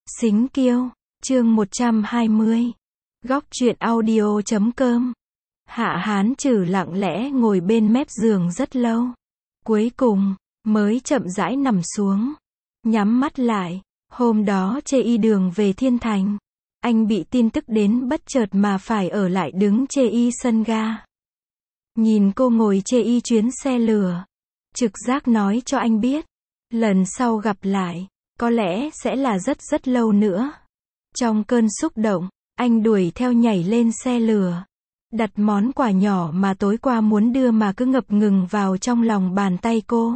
Xính Kiêu, chương 120. Góc truyện audio.com. Hạ Hán Trừ lặng lẽ ngồi bên mép giường rất lâu. Cuối cùng, mới chậm rãi nằm xuống. Nhắm mắt lại. Hôm đó chê y đường về Thiên Thành. Anh bị tin tức đến bất chợt mà phải ở lại đứng chê y sân ga. Nhìn cô ngồi chê y chuyến xe lửa. Trực giác nói cho anh biết. Lần sau gặp lại, có lẽ sẽ là rất lâu nữa. Trong cơn xúc động, anh đuổi theo nhảy lên xe lửa. Đặt món quà nhỏ mà tối qua muốn đưa mà cứ ngập ngừng vào trong lòng bàn tay cô.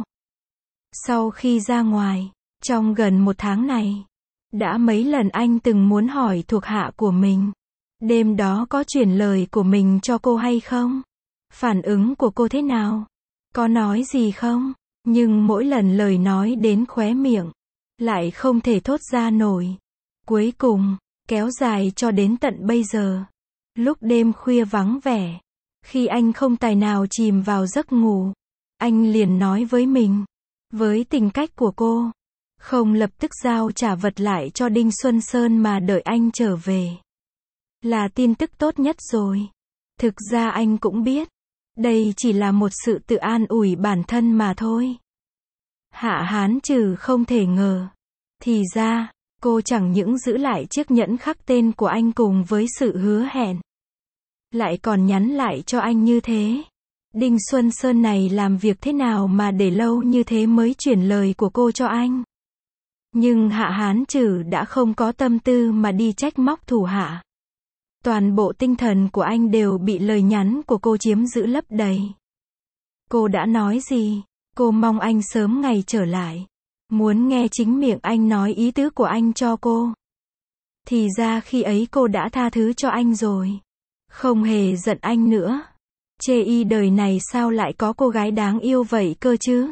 Sau khi ra ngoài, trong gần một tháng này, đã mấy lần anh từng muốn hỏi thuộc hạ của mình. Đêm đó có chuyển lời của mình cho cô hay không? Phản ứng của cô thế nào? Có nói gì không? Nhưng mỗi lần lời nói đến khóe miệng, lại không thể thốt ra nổi. Cuối cùng, kéo dài cho đến tận bây giờ. Lúc đêm khuya vắng vẻ, khi anh không tài nào chìm vào giấc ngủ, anh liền nói với mình, với tính cách của cô, không lập tức giao trả vật lại cho Đinh Xuân Sơn mà đợi anh trở về. Là tin tức tốt nhất rồi. Thực ra anh cũng biết, đây chỉ là một sự tự an ủi bản thân mà thôi. Hạ Hán Trừ không thể ngờ. Thì ra, cô chẳng những giữ lại chiếc nhẫn khắc tên của anh cùng với sự hứa hẹn, lại còn nhắn lại cho anh như thế. Đinh Xuân Sơn này làm việc thế nào mà để lâu như thế mới chuyển lời của cô cho anh. Nhưng Hạ Hán Trừ đã không có tâm tư mà đi trách móc thủ hạ. Toàn bộ tinh thần của anh đều bị lời nhắn của cô chiếm giữ lấp đầy. Cô đã nói gì? Cô mong anh sớm ngày trở lại. Muốn nghe chính miệng anh nói ý tứ của anh cho cô. Thì ra khi ấy cô đã tha thứ cho anh rồi. Không hề giận anh nữa. Chê y đời này sao lại có cô gái đáng yêu vậy cơ chứ?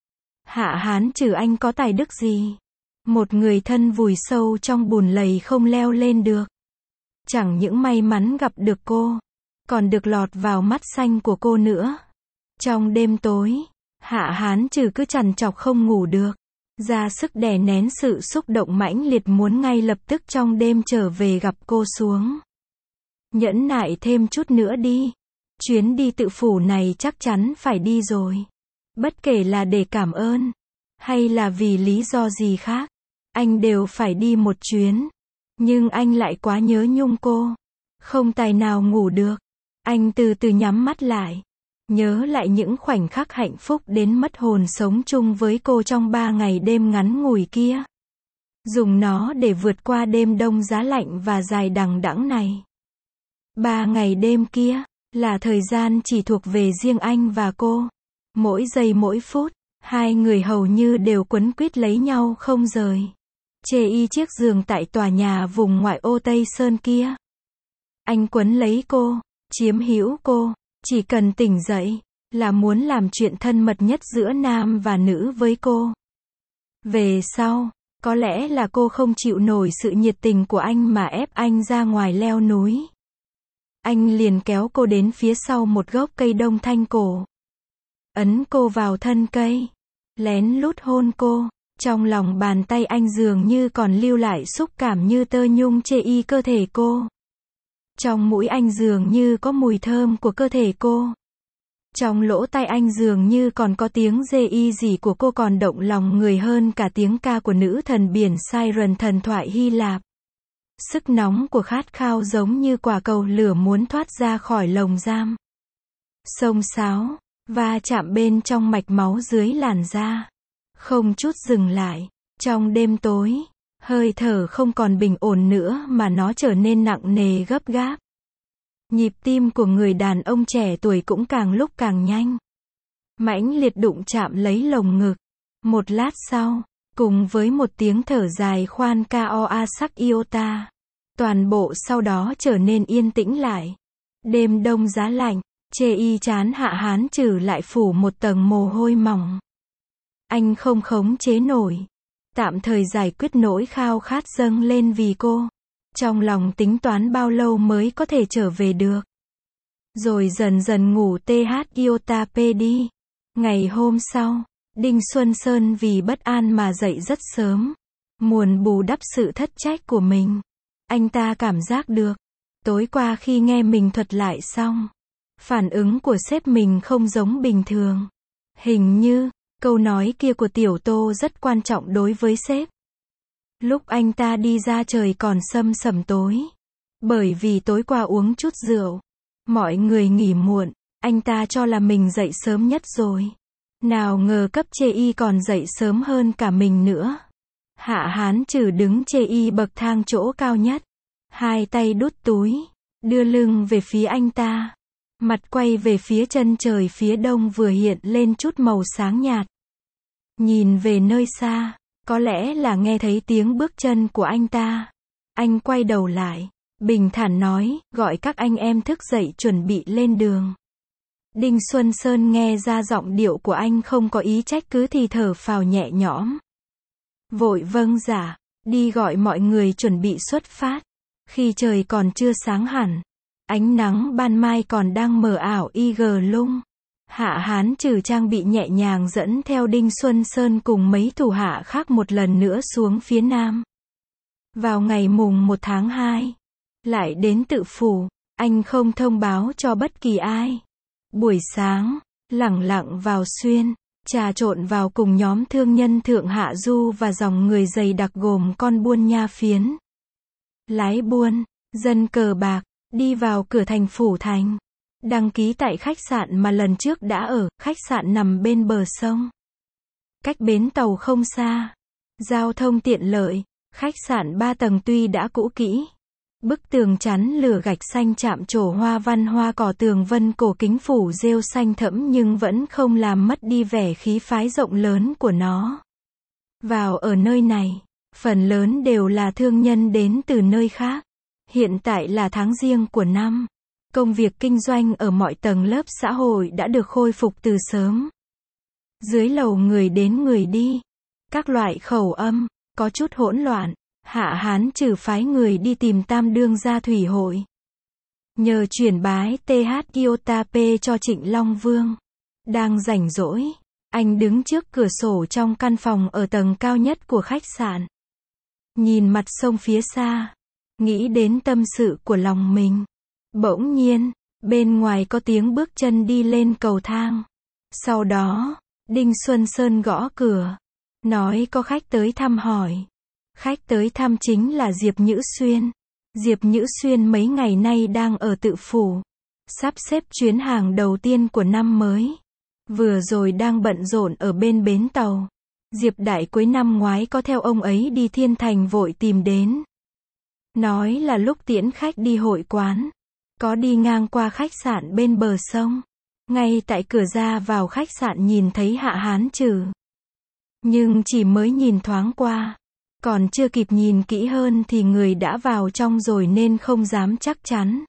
Hạ Hán Trừ anh có tài đức gì? Một người thân vùi sâu trong bùn lầy không leo lên được. Chẳng những may mắn gặp được cô, còn được lọt vào mắt xanh của cô nữa. Trong đêm tối, Hạ Hán Trừ cứ trằn trọc không ngủ được. Ra sức đè nén sự xúc động mãnh liệt muốn ngay lập tức trong đêm trở về gặp cô xuống. Nhẫn nại thêm chút nữa đi. Chuyến đi tự phủ này chắc chắn phải đi rồi. Bất kể là để cảm ơn, hay là vì lý do gì khác, anh đều phải đi một chuyến. Nhưng anh lại quá nhớ nhung cô. Không tài nào ngủ được. Anh từ từ nhắm mắt lại. Nhớ lại những khoảnh khắc hạnh phúc đến mất hồn sống chung với cô trong 3 ngày đêm ngắn ngủi kia. Dùng nó để vượt qua đêm đông giá lạnh và dài đằng đẵng này. 3 ngày đêm kia, là thời gian chỉ thuộc về riêng anh và cô. Mỗi giây mỗi phút, hai người hầu như đều quấn quýt lấy nhau không rời. Chê y chiếc giường tại tòa nhà vùng ngoại ô Tây Sơn kia. Anh quấn lấy cô, chiếm hữu cô. Chỉ cần tỉnh dậy, là muốn làm chuyện thân mật nhất giữa nam và nữ với cô. Về sau, có lẽ là cô không chịu nổi sự nhiệt tình của anh mà ép anh ra ngoài leo núi. Anh liền kéo cô đến phía sau một gốc cây đông thanh cổ. Ấn cô vào thân cây. Lén lút hôn cô. Trong lòng bàn tay anh dường như còn lưu lại xúc cảm như tơ nhung chê y cơ thể cô. Trong mũi anh dường như có mùi thơm của cơ thể cô. Trong lỗ tai anh dường như còn có tiếng rê y gì của cô còn động lòng người hơn cả tiếng ca của nữ thần biển Siren thần thoại Hy Lạp. Sức nóng của khát khao giống như quả cầu lửa muốn thoát ra khỏi lồng giam. Xông xáo, va chạm bên trong mạch máu dưới làn da. Không chút dừng lại. Trong đêm tối, hơi thở không còn bình ổn nữa mà nó trở nên nặng nề gấp gáp. Nhịp tim của người đàn ông trẻ tuổi cũng càng lúc càng nhanh. Mãnh liệt đụng chạm lấy lồng ngực. Một lát sau, cùng với một tiếng thở dài khoan cao a sắc iota, toàn bộ sau đó trở nên yên tĩnh lại. Đêm đông giá lạnh, chê y chán Hạ Hán Trừ lại phủ một tầng mồ hôi mỏng. Anh không khống chế nổi. Tạm thời giải quyết nỗi khao khát dâng lên vì cô. Trong lòng tính toán bao lâu mới có thể trở về được. Rồi dần dần ngủ iota p đi. Ngày hôm sau, Đinh Xuân Sơn vì bất an mà dậy rất sớm. muốn bù đắp sự thất trách của mình. Anh ta cảm giác được. Tối qua khi nghe mình thuật lại xong, phản ứng của sếp mình không giống bình thường. Hình như, câu nói kia của Tiểu Tô rất quan trọng đối với sếp. Lúc anh ta đi ra trời còn sâm sẩm tối. Bởi vì tối qua uống chút rượu. Mọi người nghỉ muộn, anh ta cho là mình dậy sớm nhất rồi. Nào ngờ cấp chê y còn dậy sớm hơn cả mình nữa. Hạ Hán Trừ đứng chê y bậc thang chỗ cao nhất. Hai tay đút túi, đưa lưng về phía anh ta. Mặt quay về phía chân trời phía đông vừa hiện lên chút màu sáng nhạt. Nhìn về nơi xa, có lẽ là nghe thấy tiếng bước chân của anh ta. Anh quay đầu lại, bình thản nói, gọi các anh em thức dậy chuẩn bị lên đường. Đinh Xuân Sơn nghe ra giọng điệu của anh không có ý trách cứ thì thở phào nhẹ nhõm. Vội vâng dạ, đi gọi mọi người chuẩn bị xuất phát. Khi trời còn chưa sáng hẳn, ánh nắng ban mai còn đang mờ ảo lung. Hạ Hán Trừ trang bị nhẹ nhàng dẫn theo Đinh Xuân Sơn cùng mấy thủ hạ khác một lần nữa xuống phía nam. Vào ngày mùng 1 tháng 2, lại đến Tự Phủ, anh không thông báo cho bất kỳ ai. Buổi sáng, lẳng lặng vào xuyên, trà trộn vào cùng nhóm thương nhân Thượng Hạ Du và dòng người dày đặc gồm con buôn nha phiến, lái buôn, dân cờ bạc, đi vào cửa thành Phủ Thành. Đăng ký tại khách sạn mà lần trước đã ở, khách sạn nằm bên bờ sông. Cách bến tàu không xa. Giao thông tiện lợi, khách sạn 3 tầng tuy đã cũ kỹ. Bức tường chắn lửa gạch xanh chạm trổ hoa văn hoa cỏ tường vân cổ kính phủ rêu xanh thẫm nhưng vẫn không làm mất đi vẻ khí phái rộng lớn của nó. Vào ở nơi này, phần lớn đều là thương nhân đến từ nơi khác. Hiện tại là tháng Giêng của năm. Công việc kinh doanh ở mọi tầng lớp xã hội đã được khôi phục từ sớm. Dưới lầu người đến người đi. Các loại khẩu âm, có chút hỗn loạn. Hạ Hán Trừ phái người đi tìm Tam Đương gia thủy hội. Nhờ chuyển bái TH Kyotape cho Trịnh Long Vương. Đang rảnh rỗi, anh đứng trước cửa sổ trong căn phòng ở tầng cao nhất của khách sạn. Nhìn mặt sông phía xa, nghĩ đến tâm sự của lòng mình. Bỗng nhiên, bên ngoài có tiếng bước chân đi lên cầu thang. Sau đó, Đinh Xuân Sơn gõ cửa, nói có khách tới thăm hỏi. Khách tới thăm chính là Diệp Nhữ Xuyên. Diệp Nhữ Xuyên mấy ngày nay đang ở Tự Phủ, sắp xếp chuyến hàng đầu tiên của năm mới. Vừa rồi đang bận rộn ở bên bến tàu. Diệp Đại cuối năm ngoái có theo ông ấy đi Thiên Thành vội tìm đến. Nói là lúc tiễn khách đi hội quán, có đi ngang qua khách sạn bên bờ sông. Ngay tại cửa ra vào khách sạn nhìn thấy Hạ Hán Trừ. Nhưng chỉ mới nhìn thoáng qua. Còn chưa kịp nhìn kỹ hơn thì người đã vào trong rồi nên không dám chắc chắn.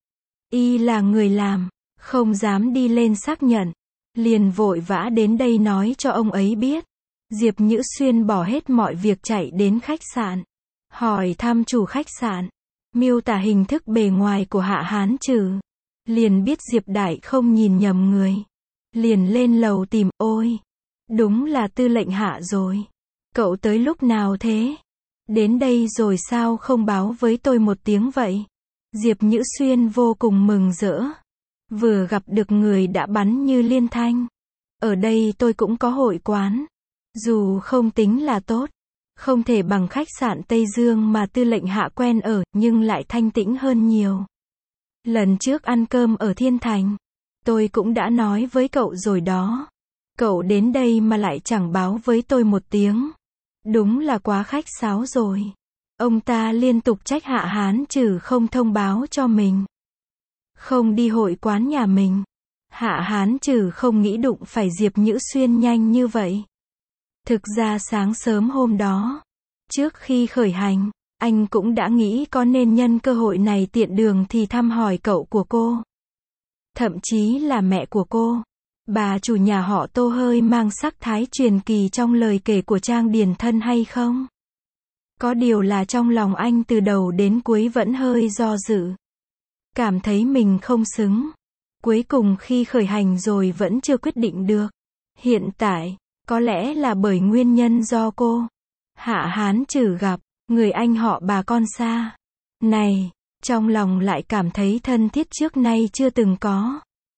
Y là người làm, không dám đi lên xác nhận. Liền vội vã đến đây nói cho ông ấy biết. Diệp Nhữ Xuyên bỏ hết mọi việc chạy đến khách sạn. Hỏi thăm chủ khách sạn. Miêu tả hình thức bề ngoài của Hạ Hán Trừ. Liền biết Diệp Đại không nhìn nhầm người. Liền lên lầu tìm, ôi, đúng là tư lệnh Hạ rồi. Cậu tới lúc nào thế? Đến đây rồi sao không báo với tôi một tiếng vậy? Diệp Nhữ Xuyên vô cùng mừng rỡ. Vừa gặp được người đã bắn như liên thanh. Ở đây tôi cũng có hội quán. Dù không tính là tốt, không thể bằng khách sạn Tây Dương mà tư lệnh Hạ quen ở, nhưng lại thanh tĩnh hơn nhiều. Lần trước ăn cơm ở Thiên Thành, tôi cũng đã nói với cậu rồi đó. Cậu đến đây mà lại chẳng báo với tôi một tiếng. Đúng là quá khách sáo rồi. Ông ta liên tục trách Hạ Hán Trừ không thông báo cho mình. Không đi hội quán nhà mình. Hạ Hán Trừ không nghĩ đụng phải Diệp Nhữ Xuyên nhanh như vậy. Thực ra sáng sớm hôm đó, trước khi khởi hành, anh cũng đã nghĩ có nên nhân cơ hội này tiện đường thì thăm hỏi cậu của cô. Thậm chí là mẹ của cô. Bà chủ nhà họ Tô hơi mang sắc thái truyền kỳ trong lời kể của Trang Điền Thân hay không? Có điều là trong lòng anh từ đầu đến cuối vẫn hơi do dự. Cảm thấy mình không xứng. Cuối cùng khi khởi hành rồi vẫn chưa quyết định được. Hiện tại, có lẽ là bởi nguyên nhân do cô. Hạ Hán Trừ gặp người anh họ bà con xa này, trong lòng lại cảm thấy thân thiết trước nay chưa từng có.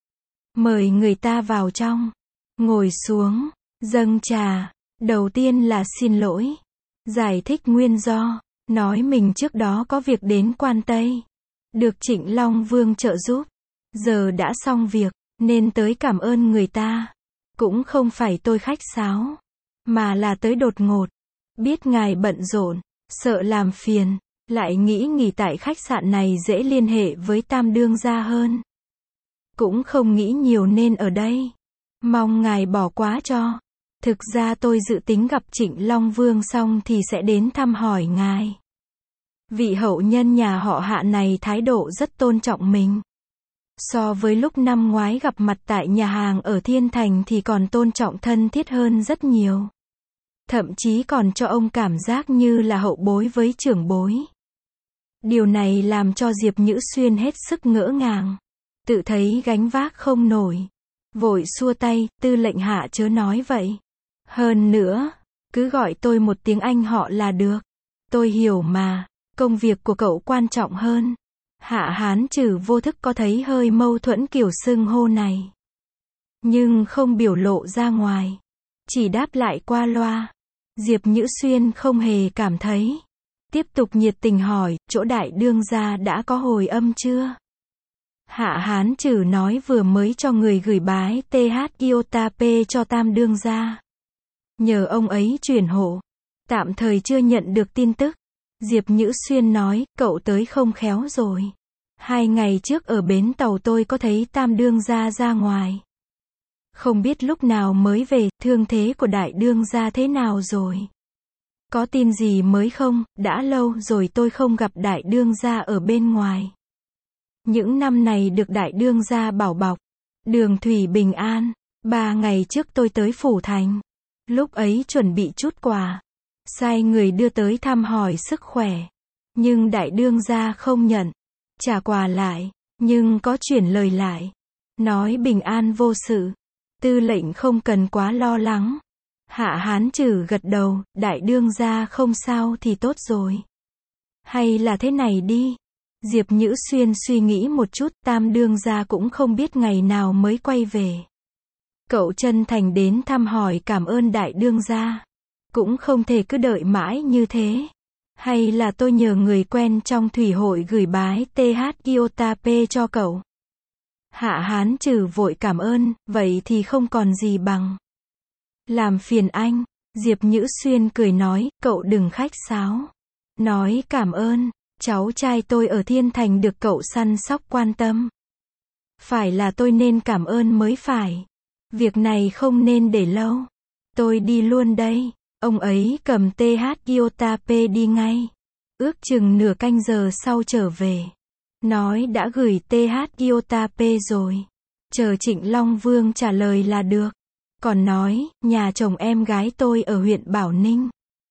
Mời người ta vào trong, ngồi xuống, dâng trà, đầu tiên là xin lỗi, giải thích nguyên do, nói mình trước đó có việc đến Quan Tây, được Trịnh Long Vương trợ giúp, giờ đã xong việc, nên tới cảm ơn người ta. Cũng không phải tôi khách sáo, mà là tới đột ngột, biết ngài bận rộn, sợ làm phiền, lại nghĩ nghỉ tại khách sạn này dễ liên hệ với Tam đương gia hơn. Cũng không nghĩ nhiều nên ở đây. Mong ngài bỏ qua cho. Thực ra tôi dự tính gặp Trịnh Long Vương xong thì sẽ đến thăm hỏi ngài. Vị hậu nhân nhà họ Hạ này thái độ rất tôn trọng mình. So với lúc năm ngoái gặp mặt tại nhà hàng ở Thiên Thành thì còn tôn trọng thân thiết hơn rất nhiều. Thậm chí còn cho ông cảm giác như là hậu bối với trưởng bối. Điều này làm cho Diệp Nhữ Xuyên hết sức ngỡ ngàng. Tự thấy gánh vác không nổi. Vội xua tay, tư lệnh Hạ chớ nói vậy. Hơn nữa, cứ gọi tôi một tiếng anh họ là được. Tôi hiểu mà, công việc của cậu quan trọng hơn. Hạ Hán Trừ vô thức có thấy hơi mâu thuẫn kiểu xưng hô này. Nhưng không biểu lộ ra ngoài. Chỉ đáp lại qua loa. Diệp Nhữ Xuyên không hề cảm thấy. Tiếp tục nhiệt tình hỏi, chỗ đại đương gia đã có hồi âm chưa? Hạ Hán Trừ nói vừa mới cho người gửi bái TH Iotape cho Tam đương gia. Nhờ ông ấy chuyển hộ. Tạm thời chưa nhận được tin tức. Diệp Nhữ Xuyên nói, cậu tới không khéo rồi. 2 ngày trước ở bến tàu tôi có thấy Tam đương gia ra ngoài. Không biết lúc nào mới về, thương thế của đại đương gia thế nào rồi? Có tin gì mới không? Đã lâu rồi tôi không gặp đại đương gia ở bên ngoài. Những năm này được đại đương gia bảo bọc. Đường thủy bình an. 3 ngày trước tôi tới Phủ Thành. Lúc ấy chuẩn bị chút quà. Sai người đưa tới thăm hỏi sức khỏe. Nhưng đại đương gia không nhận. Trả quà lại. Nhưng có chuyển lời lại. Nói bình an vô sự. Tư lệnh không cần quá lo lắng. Hạ Hán Trừ gật đầu, đại đương gia không sao thì tốt rồi. Hay là thế này đi. Diệp Nhữ Xuyên suy nghĩ một chút, Tam đương gia cũng không biết ngày nào mới quay về. Cậu chân thành đến thăm hỏi cảm ơn đại đương gia. Cũng không thể cứ đợi mãi như thế. Hay là tôi nhờ người quen trong thủy hội gửi bái TH Iotape cho cậu. Hạ Hán Trừ vội cảm ơn, vậy thì không còn gì bằng. Làm phiền anh. Diệp Nhữ Xuyên cười nói, cậu đừng khách sáo. Nói cảm ơn, cháu trai tôi ở Thiên Thành được cậu săn sóc quan tâm. Phải là tôi nên cảm ơn mới phải. Việc này không nên để lâu. Tôi đi luôn đây. Ông ấy cầm TH Iotape đi ngay. Ước chừng nửa canh giờ sau trở về. Nói đã gửi TH Iotape rồi. Chờ Trịnh Long Vương trả lời là được. Còn nói, nhà chồng em gái tôi ở huyện Bảo Ninh.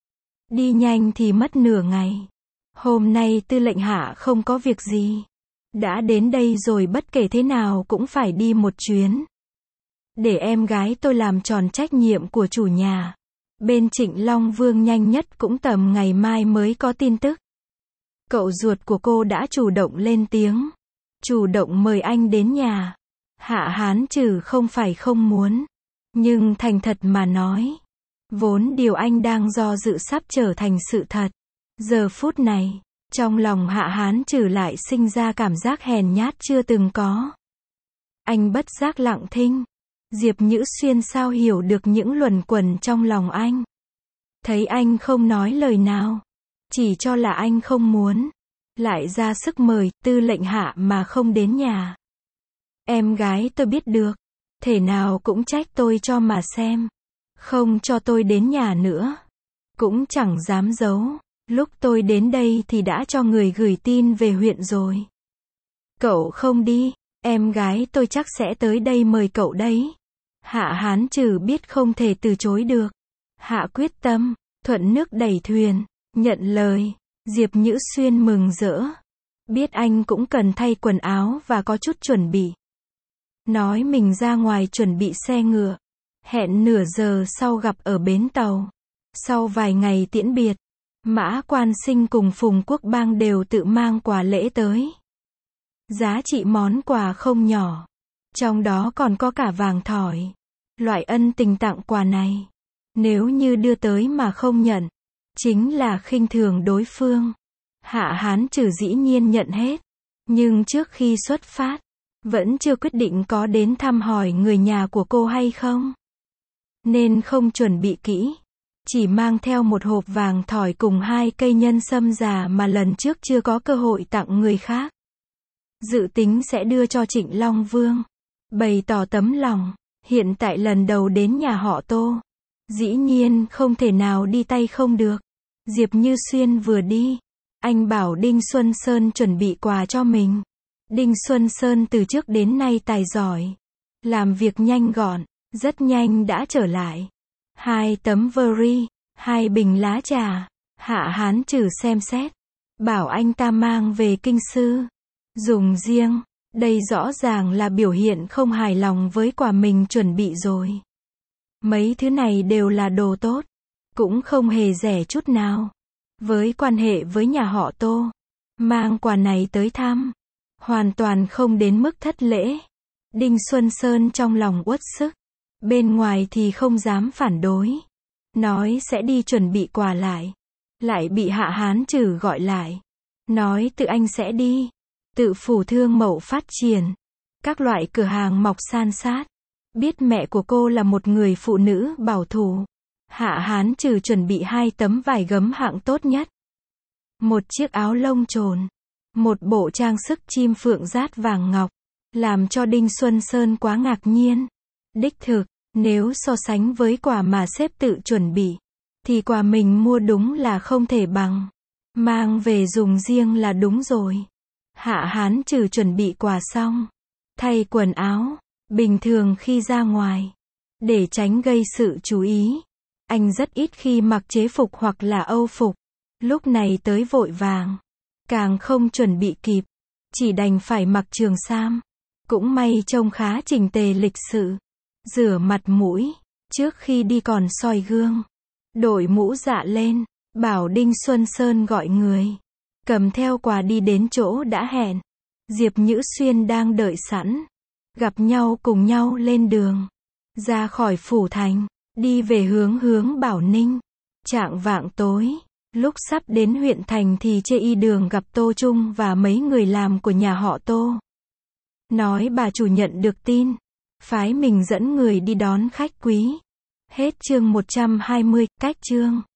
Đi nhanh thì mất nửa ngày. Hôm nay tư lệnh Hạ không có việc gì. Đã đến đây rồi bất kể thế nào cũng phải đi một chuyến. Để em gái tôi làm tròn trách nhiệm của chủ nhà. Bên Trịnh Long Vương nhanh nhất cũng tầm ngày mai mới có tin tức. Cậu ruột của cô đã chủ động lên tiếng. Chủ động mời anh đến nhà. Hạ Hán Trừ không phải không muốn. Nhưng thành thật mà nói. Vốn điều anh đang do dự sắp trở thành sự thật. Giờ phút này, trong lòng Hạ Hán Trừ lại sinh ra cảm giác hèn nhát chưa từng có. Anh bất giác lặng thinh. Diệp Nhữ Xuyên sao hiểu được những luẩn quẩn trong lòng anh. Thấy anh không nói lời nào. Chỉ cho là anh không muốn. Lại ra sức mời tư lệnh Hạ mà không đến nhà. Em gái tôi biết được. Thể nào cũng trách tôi cho mà xem. Không cho tôi đến nhà nữa. Cũng chẳng dám giấu. Lúc tôi đến đây thì đã cho người gửi tin về huyện rồi. Cậu không đi, em gái tôi chắc sẽ tới đây mời cậu đấy. Hạ Hán Trừ biết không thể từ chối được. Hạ quyết tâm, thuận nước đẩy thuyền, nhận lời. Diệp Nhữ Xuyên mừng rỡ. Biết anh cũng cần thay quần áo và có chút chuẩn bị. Nói mình ra ngoài chuẩn bị xe ngựa. Hẹn nửa giờ sau gặp ở bến tàu. Sau vài ngày tiễn biệt, Mã Quan Sinh cùng Phùng Quốc Bang đều tự mang quà lễ tới. Giá trị món quà không nhỏ. Trong đó còn có cả vàng thỏi. Loại ân tình tặng quà này, nếu như đưa tới mà không nhận, chính là khinh thường đối phương. Hạ Hán Trừ dĩ nhiên nhận hết. Nhưng trước khi xuất phát, vẫn chưa quyết định có đến thăm hỏi người nhà của cô hay không. Nên không chuẩn bị kỹ. Chỉ mang theo một hộp vàng thỏi cùng 2 cây nhân sâm già mà lần trước chưa có cơ hội tặng người khác. Dự tính sẽ đưa cho Trịnh Long Vương. Bày tỏ tấm lòng. Hiện tại lần đầu đến nhà họ Tô. Dĩ nhiên không thể nào đi tay không được. Diệp Như Xuyên vừa đi, anh bảo Đinh Xuân Sơn chuẩn bị quà cho mình. Đinh Xuân Sơn từ trước đến nay tài giỏi. Làm việc nhanh gọn, rất nhanh đã trở lại. 2 tấm veri, 2 bình lá trà. Hạ Hán Trừ xem xét. Bảo anh ta mang về kinh sư. Dùng riêng. Đây rõ ràng là biểu hiện không hài lòng với quà mình chuẩn bị rồi. Mấy thứ này đều là đồ tốt. Cũng không hề rẻ chút nào. Với quan hệ với nhà họ Tô, mang quà này tới thăm, hoàn toàn không đến mức thất lễ. Đinh Xuân Sơn trong lòng uất sức. Bên ngoài thì không dám phản đối. Nói sẽ đi chuẩn bị quà lại. Lại bị Hạ Hán Trừ gọi lại. Nói tự anh sẽ đi. Tự phủ thương mậu phát triển. Các loại cửa hàng mọc san sát. Biết mẹ của cô là một người phụ nữ bảo thủ. Hạ Hán Trừ chuẩn bị 2 tấm vải gấm hạng tốt nhất. Một chiếc áo lông trồn. Một bộ trang sức chim phượng dát vàng ngọc. Làm cho Đinh Xuân Sơn quá ngạc nhiên. Đích thực, nếu so sánh với quà mà sếp tự chuẩn bị, thì quà mình mua đúng là không thể bằng. Mang về dùng riêng là đúng rồi. Hạ Hán Trừ chuẩn bị quà xong. Thay quần áo. Bình thường khi ra ngoài, để tránh gây sự chú ý, anh rất ít khi mặc chế phục hoặc là âu phục. Lúc này tới vội vàng. Càng không chuẩn bị kịp. Chỉ đành phải mặc trường sam. Cũng may trông khá chỉnh tề lịch sự. Rửa mặt mũi. Trước khi đi còn soi gương. Đội mũ dạ lên. Bảo Đinh Xuân Sơn gọi người. Cầm theo quà đi đến chỗ đã hẹn. Diệp Nhữ Xuyên đang đợi sẵn. Gặp nhau cùng nhau lên đường. Ra khỏi phủ thành. Đi về hướng Bảo Ninh. Chạng vạng tối. Lúc sắp đến huyện thành thì chê y đường gặp Tô Trung và mấy người làm của nhà họ Tô. Nói bà chủ nhận được tin. Phái mình dẫn người đi đón khách quý. Hết chương 120, cách chương.